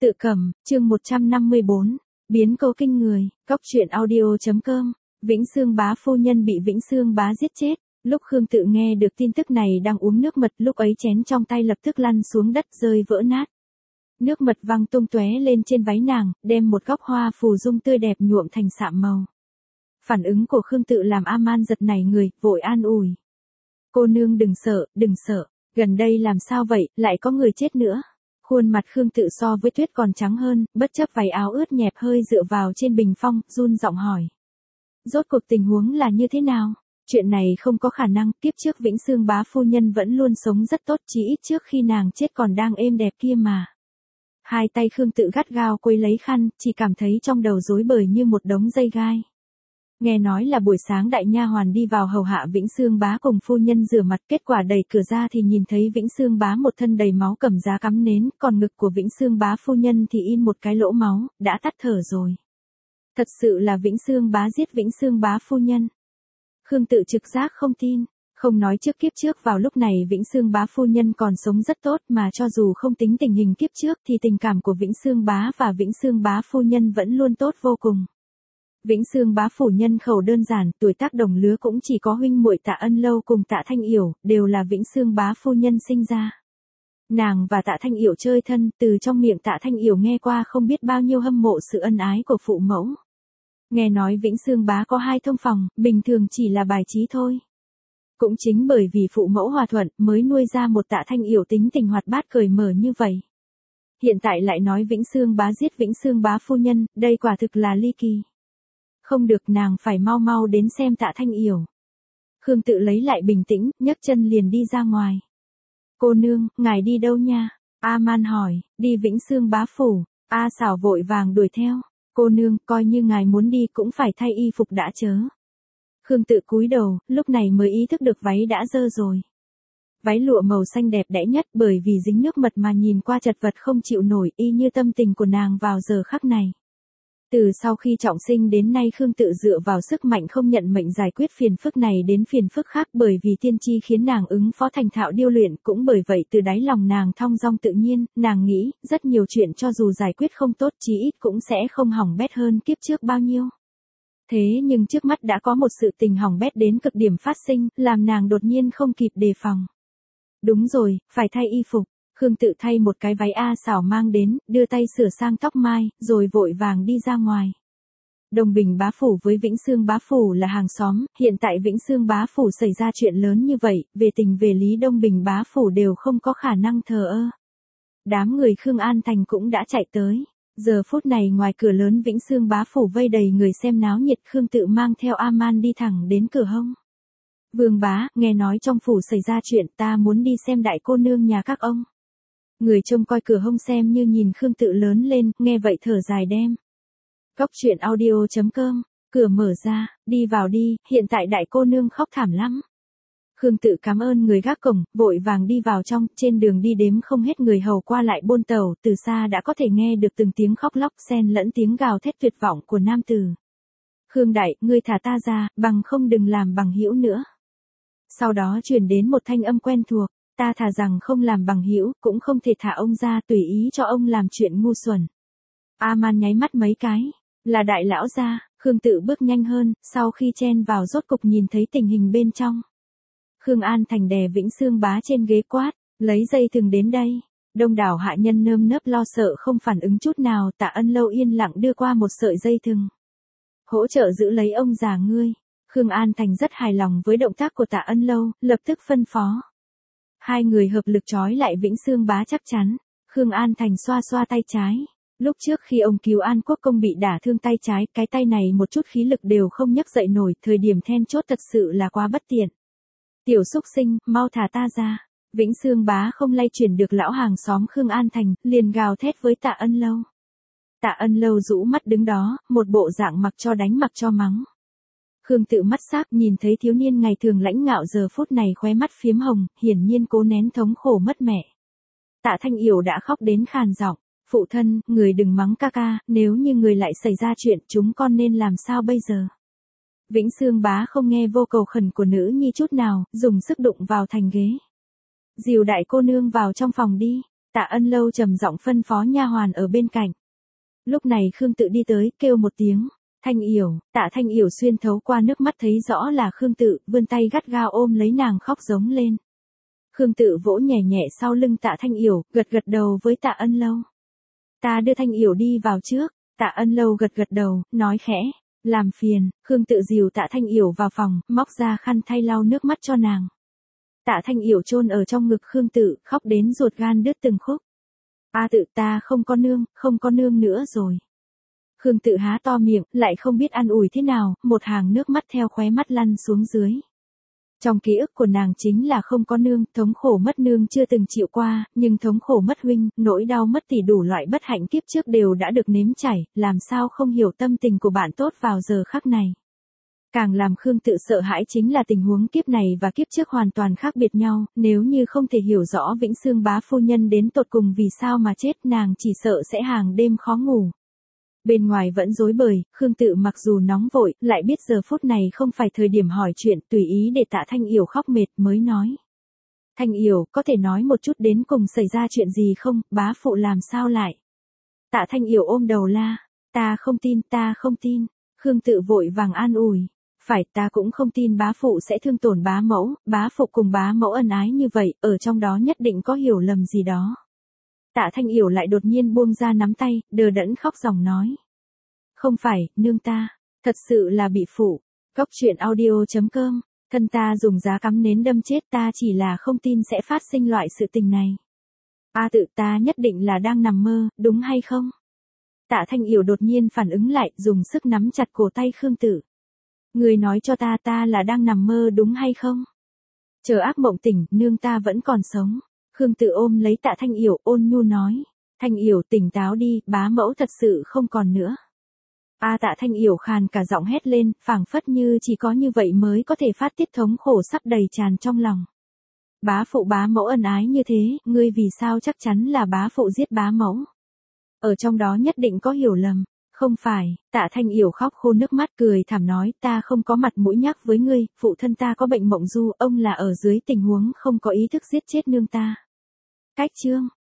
Tự cầm, chương 154, biến cố kinh người, cóc truyện audio.com, Vĩnh Xương bá phu nhân bị Vĩnh Xương bá giết chết. Lúc Khương Tự nghe được tin tức này đang uống nước mật, lúc ấy chén trong tay lập tức lăn xuống đất rơi vỡ nát. Nước mật văng tung tóe lên trên váy nàng, đem một góc hoa phù dung tươi đẹp nhuộm thành sạm màu. Phản ứng của Khương Tự làm A-man giật nảy người, vội an ủi. Cô nương đừng sợ, gần đây làm sao vậy, lại có người chết nữa. Khuôn mặt Khương Tự so với tuyết còn trắng hơn, bất chấp váy áo ướt nhẹp hơi dựa vào trên bình phong, run giọng hỏi. Rốt cuộc tình huống là như thế nào? Chuyện này không có khả năng, kiếp trước Vĩnh Xương bá phu nhân vẫn luôn sống rất tốt, chỉ ít trước khi nàng chết còn đang êm đẹp kia mà. Hai tay Khương Tự gắt gao quây lấy khăn, chỉ cảm thấy trong đầu rối bời như một đống dây gai. Nghe nói là buổi sáng đại nha hoàn đi vào hầu hạ Vĩnh Xương bá cùng phu nhân rửa mặt, kết quả đẩy cửa ra thì nhìn thấy Vĩnh Xương bá một thân đầy máu cầm giá cắm nến, còn ngực của Vĩnh Xương bá phu nhân thì in một cái lỗ máu, đã tắt thở rồi. Thật sự là Vĩnh Xương bá giết Vĩnh Xương bá phu nhân. Khương Tự trực giác không tin, không nói trước kiếp trước vào lúc này Vĩnh Xương bá phu nhân còn sống rất tốt, mà cho dù không tính tình hình kiếp trước thì tình cảm của Vĩnh Xương bá và Vĩnh Xương bá phu nhân vẫn luôn tốt vô cùng. Vĩnh Xương bá phủ nhân khẩu đơn giản, tuổi tác đồng lứa cũng chỉ có huynh muội Tạ Ân Lâu cùng Tạ Thanh Yểu, đều là Vĩnh Xương bá phu nhân sinh ra. Nàng và Tạ Thanh Yểu chơi thân, từ trong miệng Tạ Thanh Yểu nghe qua không biết bao nhiêu hâm mộ sự ân ái của phụ mẫu. Nghe nói Vĩnh Xương bá có 2 thông phòng, bình thường chỉ là bài trí thôi. Cũng chính bởi vì phụ mẫu hòa thuận mới nuôi ra một Tạ Thanh Yểu tính tình hoạt bát cởi mở như vậy. Hiện tại lại nói Vĩnh Xương bá giết Vĩnh Xương bá phu nhân, đây quả thực là ly kỳ. Không được, nàng phải mau đến xem Tạ Thanh Yểu. Khương Tự lấy lại bình tĩnh, nhấc chân liền đi ra ngoài. Cô nương, ngài đi đâu nha? A-man hỏi. Đi Vĩnh Xương bá phủ. A Xảo vội vàng đuổi theo. Cô nương, coi như ngài muốn đi cũng phải thay y phục đã chớ. Khương Tự cúi đầu, lúc này mới ý thức được váy đã dơ rồi. Váy lụa màu xanh đẹp đẽ nhất, bởi vì dính nước mật mà nhìn qua chật vật không chịu nổi, y như tâm tình của nàng vào giờ khắc này. Từ sau khi trọng sinh đến nay Khương Tự dựa vào sức mạnh không nhận mệnh giải quyết phiền phức này đến phiền phức khác, bởi vì tiên tri khiến nàng ứng phó thành thạo điêu luyện, cũng bởi vậy từ đáy lòng nàng thong dong tự nhiên, nàng nghĩ, rất nhiều chuyện cho dù giải quyết không tốt chí ít cũng sẽ không hỏng bét hơn kiếp trước bao nhiêu. Thế nhưng trước mắt đã có một sự tình hỏng bét đến cực điểm phát sinh, làm nàng đột nhiên không kịp đề phòng. Đúng rồi, phải thay y phục. Khương Tự thay một cái váy A Xảo mang đến, đưa tay sửa sang tóc mai, rồi vội vàng đi ra ngoài. Đồng Bình bá phủ với Vĩnh Xương bá phủ là hàng xóm, hiện tại Vĩnh Xương bá phủ xảy ra chuyện lớn như vậy, về tình về lý Đông Bình bá phủ đều không có khả năng thờ ơ. Đám người Khương An Thành cũng đã chạy tới. Giờ phút này ngoài cửa lớn Vĩnh Xương bá phủ vây đầy người xem náo nhiệt, Khương Tự mang theo A-man đi thẳng đến cửa hông. Vương bá, nghe nói trong phủ xảy ra chuyện, ta muốn đi xem đại cô nương nhà các ông. Người trông coi cửa hông xem như nhìn Khương Tự lớn lên, nghe vậy thở dài đem. Cóc truyện audio.com, cửa mở ra, đi vào đi, hiện tại đại cô nương khóc thảm lắm. Khương Tự cảm ơn người gác cổng, vội vàng đi vào trong, trên đường đi đếm không hết người hầu qua lại bôn tàu, từ xa đã có thể nghe được từng tiếng khóc lóc xen lẫn tiếng gào thét tuyệt vọng của nam tử. Khương đại, ngươi thả ta ra, bằng không đừng làm bằng hữu nữa. Sau đó truyền đến một thanh âm quen thuộc. Ta thà rằng không làm bằng hữu, cũng không thể thả ông ra tùy ý cho ông làm chuyện ngu xuẩn. A-man nháy mắt mấy cái. Là đại lão gia. Khương Tự bước nhanh hơn, sau khi chen vào rốt cục nhìn thấy tình hình bên trong. Khương An Thành đè Vĩnh Xương bá trên ghế quát, lấy dây thừng đến đây. Đông đảo hạ nhân nơm nớp lo sợ không phản ứng chút nào, Tạ Ân Lâu yên lặng đưa qua một sợi dây thừng. Hỗ trợ giữ lấy ông già ngươi. Khương An Thành rất hài lòng với động tác của Tạ Ân Lâu, lập tức phân phó. Hai người hợp lực trói lại Vĩnh Xương bá chắc chắn. Khương An Thành xoa xoa tay trái. Lúc trước khi ông cứu An Quốc Công bị đả thương tay trái, cái tay này một chút khí lực đều không nhấc dậy nổi, thời điểm then chốt thật sự là quá bất tiện. Tiểu xúc sinh, mau thả ta ra. Vĩnh Xương bá không lay chuyển được lão hàng xóm Khương An Thành, liền gào thét với Tạ Ân Lâu. Tạ Ân Lâu rũ mắt đứng đó, một bộ dạng mặc cho đánh mặc cho mắng. Khương Tự mắt sắc nhìn thấy thiếu niên ngày thường lãnh ngạo giờ phút này khóe mắt phiếm hồng, hiển nhiên cố nén thống khổ mất mẹ. Tạ Thanh Yểu đã khóc đến khàn giọng, phụ thân, người đừng mắng ca ca, nếu như người lại xảy ra chuyện chúng con nên làm sao bây giờ. Vĩnh Xương bá không nghe vô cầu khẩn của nữ nhi chút nào, dùng sức đụng vào thành ghế. Dìu đại cô nương vào trong phòng đi. Tạ Ân Lâu trầm giọng phân phó nha hoàn ở bên cạnh. Lúc này Khương Tự đi tới, kêu một tiếng, Thanh Yểu. Tạ Thanh Yểu xuyên thấu qua nước mắt thấy rõ là Khương Tự, vươn tay gắt gao ôm lấy nàng khóc giống lên. Khương Tự vỗ nhẹ nhẹ sau lưng Tạ Thanh Yểu, gật gật đầu với Tạ Ân Lâu. Ta đưa Thanh Yểu đi vào trước. Tạ Ân Lâu gật gật đầu, nói khẽ, làm phiền. Khương Tự dìu Tạ Thanh Yểu vào phòng, móc ra khăn thay lau nước mắt cho nàng. Tạ Thanh Yểu chôn ở trong ngực Khương Tự, khóc đến ruột gan đứt từng khúc. A Tự, ta không có nương nữa rồi. Khương Tự há to miệng, lại không biết an ủi thế nào, một hàng nước mắt theo khóe mắt lăn xuống dưới. Trong ký ức của nàng chính là không có nương, thống khổ mất nương chưa từng chịu qua, nhưng thống khổ mất huynh, nỗi đau mất tỷ đủ loại bất hạnh kiếp trước đều đã được nếm trải, làm sao không hiểu tâm tình của bạn tốt vào giờ khắc này. Càng làm Khương Tự sợ hãi chính là tình huống kiếp này và kiếp trước hoàn toàn khác biệt nhau, nếu như không thể hiểu rõ Vĩnh Xương bá phu nhân đến tột cùng vì sao mà chết, nàng chỉ sợ sẽ hàng đêm khó ngủ. Bên ngoài vẫn rối bời, Khương Tự mặc dù nóng vội, lại biết giờ phút này không phải thời điểm hỏi chuyện, tùy ý để Tạ Thanh Yểu khóc mệt mới nói. Thanh Yểu, có thể nói một chút đến cùng xảy ra chuyện gì không, bá phụ làm sao lại? Tạ Thanh Yểu ôm đầu la, ta không tin. Khương Tự vội vàng an ủi. Phải, ta cũng không tin bá phụ sẽ thương tổn bá mẫu, bá phụ cùng bá mẫu ân ái như vậy, ở trong đó nhất định có hiểu lầm gì đó. Tạ Thanh Yểu lại đột nhiên buông ra nắm tay, đờ đẫn khóc ròng nói. Không phải, nương ta, thật sự là bị phụ. Góc truyện audio.com, thân ta dùng giá cắm nến đâm chết, ta chỉ là không tin sẽ phát sinh loại sự tình này. A Tự, ta nhất định là đang nằm mơ, đúng hay không? Tạ Thanh Yểu đột nhiên phản ứng lại, dùng sức nắm chặt cổ tay Khương Tự. Người nói cho ta là đang nằm mơ đúng hay không? Chờ ác mộng tỉnh, nương ta vẫn còn sống. Khương Tự ôm lấy Tạ Thanh Yểu, ôn nhu nói. Thanh Yểu, tỉnh táo đi, bá mẫu thật sự không còn nữa. Tạ Thanh Yểu khàn cả giọng hét lên, phảng phất như chỉ có như vậy mới có thể phát tiết thống khổ sắp đầy tràn trong lòng. Bá phụ bá mẫu ân ái như thế, ngươi vì sao chắc chắn là bá phụ giết bá mẫu? Ở trong đó nhất định có hiểu lầm. Không phải, Tạ Thanh Yểu khóc khô nước mắt cười thảm nói, ta không có mặt mũi nhắc với ngươi, phụ thân ta có bệnh mộng du, ông là ở dưới tình huống không có ý thức giết chết nương ta. Cách chương.